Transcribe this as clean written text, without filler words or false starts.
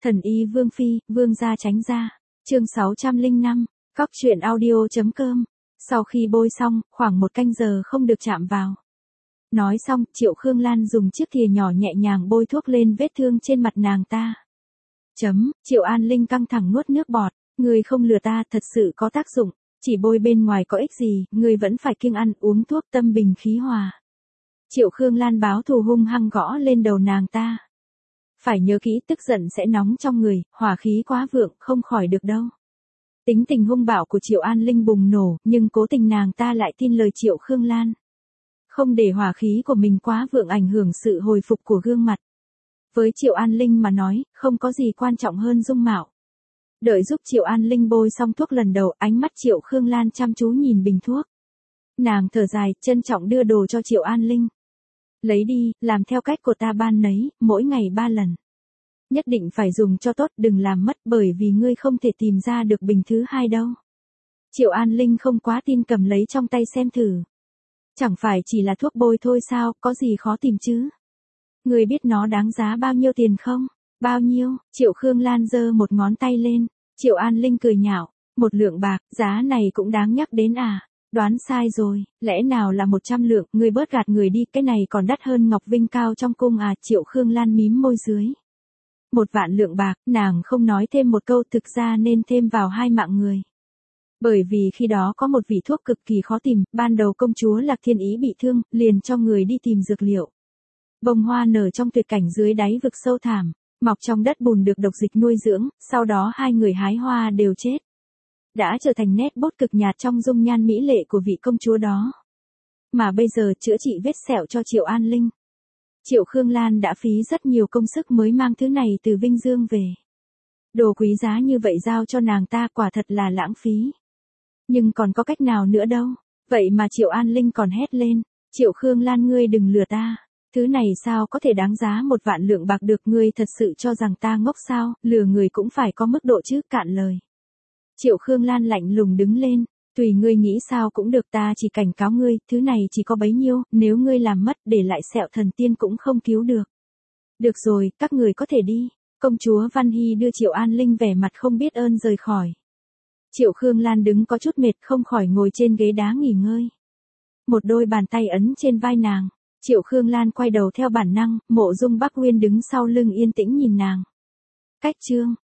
Thần y Vương Phi, Vương gia tránh ra. Chương 605, Cóc truyện audio.com. Sau khi bôi xong, khoảng 1 canh giờ không được chạm vào. Nói xong, Triệu Khương Lan dùng chiếc thìa nhỏ nhẹ nhàng bôi thuốc lên vết thương trên mặt nàng ta. Triệu An Linh căng thẳng nuốt nước bọt, người không lừa ta, thật sự có tác dụng, chỉ bôi bên ngoài có ích gì, người vẫn phải kiêng ăn uống thuốc tâm bình khí hòa. Triệu Khương Lan báo thù hung hăng gõ lên đầu nàng ta. Phải nhớ kỹ, tức giận sẽ nóng trong người, hỏa khí quá vượng, không khỏi được đâu. Tính tình hung bạo của Triệu An Linh bùng nổ, nhưng cố tình nàng ta lại tin lời Triệu Khương Lan. Không để hỏa khí của mình quá vượng ảnh hưởng sự hồi phục của gương mặt. Với Triệu An Linh mà nói, không có gì quan trọng hơn dung mạo. Đợi giúp Triệu An Linh bôi xong thuốc lần đầu, ánh mắt Triệu Khương Lan chăm chú nhìn bình thuốc. Nàng thở dài, trân trọng đưa đồ cho Triệu An Linh. Lấy đi, làm theo cách của ta ban nấy, mỗi ngày 3 lần. Nhất định phải dùng cho tốt, đừng làm mất, bởi vì ngươi không thể tìm ra được bình thứ hai đâu. Triệu An Linh không quá tin, cầm lấy trong tay xem thử. Chẳng phải chỉ là thuốc bôi thôi sao, có gì khó tìm chứ? Ngươi biết nó đáng giá bao nhiêu tiền không? Bao nhiêu? Triệu Khương Lan giơ một ngón tay lên. Triệu An Linh cười nhạo, 1 lượng bạc, giá này cũng đáng nhắc đến à? Đoán sai rồi, lẽ nào là 100 lượng, ngươi bớt gạt người đi, cái này còn đắt hơn ngọc vinh cao trong cung à? Triệu Khương Lan mím môi dưới. 1 vạn lượng bạc, nàng không nói thêm một câu, thực ra nên thêm vào 2 mạng người. Bởi vì khi đó có một vị thuốc cực kỳ khó tìm, ban đầu công chúa Lạc Thiên Ý bị thương, liền cho người đi tìm dược liệu. Bông hoa nở trong tuyệt cảnh dưới đáy vực sâu thẳm, mọc trong đất bùn được độc dịch nuôi dưỡng, sau đó 2 người hái hoa đều chết. Đã trở thành nét bút cực nhạt trong dung nhan mỹ lệ của vị công chúa đó. Mà bây giờ chữa trị vết sẹo cho Triệu An Linh. Triệu Khương Lan đã phí rất nhiều công sức mới mang thứ này từ Vinh Dương về. Đồ quý giá như vậy giao cho nàng ta quả thật là lãng phí. Nhưng còn có cách nào nữa đâu. Vậy mà Triệu An Linh còn hét lên. Triệu Khương Lan, ngươi đừng lừa ta. Thứ này sao có thể đáng giá 1 vạn lượng bạc được, ngươi thật sự cho rằng ta ngốc sao, lừa người cũng phải có mức độ chứ, cạn lời. Triệu Khương Lan lạnh lùng đứng lên. Tùy ngươi nghĩ sao cũng được, ta chỉ cảnh cáo ngươi, thứ này chỉ có bấy nhiêu, nếu ngươi làm mất, để lại sẹo thần tiên cũng không cứu được. Được rồi, các người có thể đi. Công chúa Văn Hy đưa Triệu An Linh vẻ mặt không biết ơn rời khỏi. Triệu Khương Lan đứng có chút mệt, không khỏi ngồi trên ghế đá nghỉ ngơi. Một đôi bàn tay ấn trên vai nàng. Triệu Khương Lan quay đầu theo bản năng, Mộ Dung Bắc Uyên đứng sau lưng yên tĩnh nhìn nàng. Cách chương